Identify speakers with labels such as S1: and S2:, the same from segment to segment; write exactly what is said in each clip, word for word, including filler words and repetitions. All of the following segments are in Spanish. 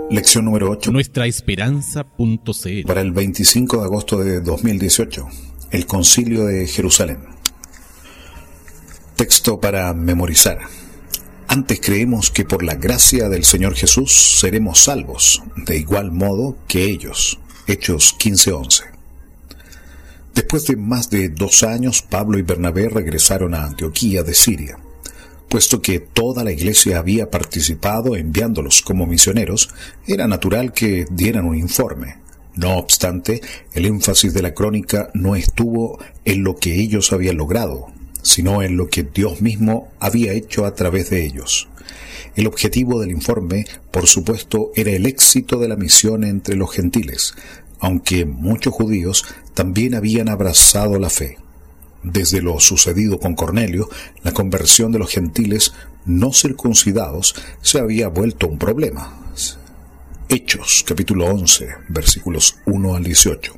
S1: Lección número ocho.
S2: Nuestra esperanza punto c l.
S1: Para el veinticinco de agosto de dos mil dieciocho. El Concilio de Jerusalén. Texto para memorizar. Antes creemos que por la gracia del Señor Jesús seremos salvos, de igual modo que ellos. Hechos quince once. Después de más de dos años, Pablo y Bernabé regresaron a Antioquía de Siria. Puesto que toda la iglesia había participado enviándolos como misioneros, era natural que dieran un informe. No obstante, el énfasis de la crónica no estuvo en lo que ellos habían logrado, sino en lo que Dios mismo había hecho a través de ellos. El objetivo del informe, por supuesto, era el éxito de la misión entre los gentiles, aunque muchos judíos también habían abrazado la fe. Desde lo sucedido con Cornelio, la conversión de los gentiles no circuncidados se había vuelto un problema. Hechos, capítulo once, versículos uno al dieciocho.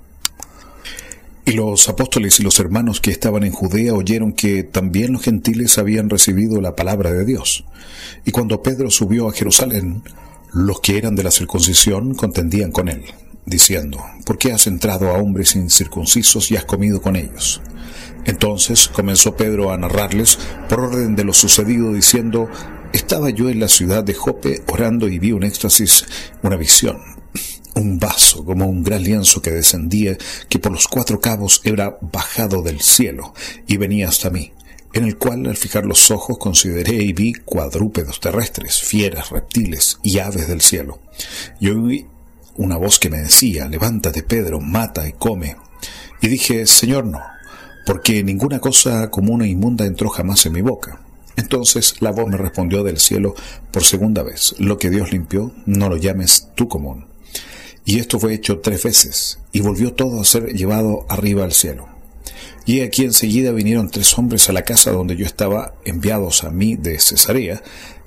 S1: Y los apóstoles y los hermanos que estaban en Judea oyeron que también los gentiles habían recibido la palabra de Dios. Y cuando Pedro subió a Jerusalén, los que eran de la circuncisión contendían con él, diciendo: ¿por qué has entrado a hombres incircuncisos y has comido con ellos? Entonces comenzó Pedro a narrarles por orden de lo sucedido, diciendo: estaba yo en la ciudad de Jope orando y vi un éxtasis, una visión, un vaso como un gran lienzo que descendía, que por los cuatro cabos era bajado del cielo y venía hasta mí, en el cual al fijar los ojos consideré y vi cuadrúpedos terrestres, fieras, reptiles y aves del cielo. Y oí una voz que me decía: levántate, Pedro, mata y come. Y dije: Señor, no, porque ninguna cosa común e inmunda entró jamás en mi boca. Entonces la voz me respondió del cielo por segunda vez: lo que Dios limpió, no lo llames tú común. Y esto fue hecho tres veces, y volvió todo a ser llevado arriba al cielo. Y aquí enseguida vinieron tres hombres a la casa donde yo estaba, enviados a mí de Cesarea,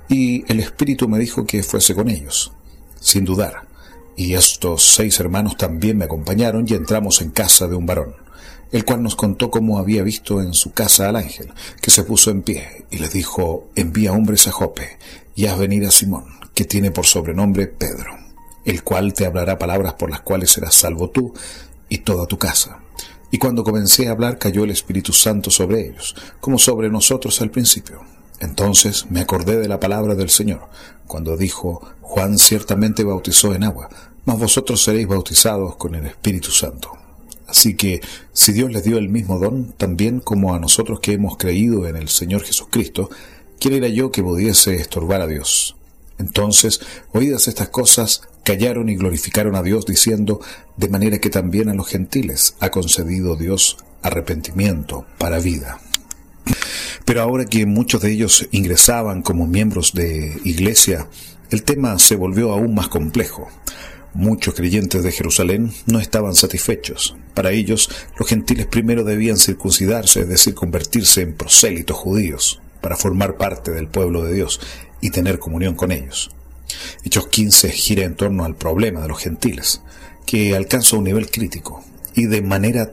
S1: y el Espíritu me dijo que fuese con ellos, sin dudar. Y estos seis hermanos también me acompañaron, y entramos en casa de un varón, el cual nos contó cómo había visto en su casa al ángel, que se puso en pie, y les dijo: envía hombres a Jope, y haz venir a Simón, que tiene por sobrenombre Pedro, el cual te hablará palabras por las cuales serás salvo tú y toda tu casa. Y cuando comencé a hablar, cayó el Espíritu Santo sobre ellos, como sobre nosotros al principio. Entonces me acordé de la palabra del Señor, cuando dijo: Juan ciertamente bautizó en agua, mas vosotros seréis bautizados con el Espíritu Santo. Así que, si Dios les dio el mismo don, también como a nosotros que hemos creído en el Señor Jesucristo, ¿quién era yo que pudiese estorbar a Dios? Entonces, oídas estas cosas, callaron y glorificaron a Dios, diciendo: de manera que también a los gentiles ha concedido Dios arrepentimiento para vida. Pero ahora que muchos de ellos ingresaban como miembros de iglesia, el tema se volvió aún más complejo. Muchos creyentes de Jerusalén no estaban satisfechos. Para ellos, los gentiles primero debían circuncidarse, es decir, convertirse en prosélitos judíos, para formar parte del pueblo de Dios y tener comunión con ellos. Hechos quince gira en torno al problema de los gentiles, que alcanza un nivel crítico, y de manera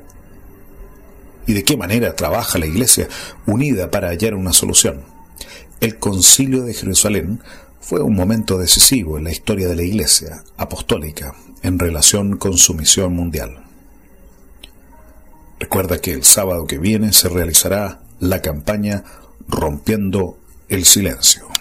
S1: y de qué manera trabaja la iglesia unida para hallar una solución. El Concilio de Jerusalén fue un momento decisivo en la historia de la Iglesia apostólica en relación con su misión mundial. Recuerda que el sábado que viene se realizará la campaña Rompiendo el Silencio.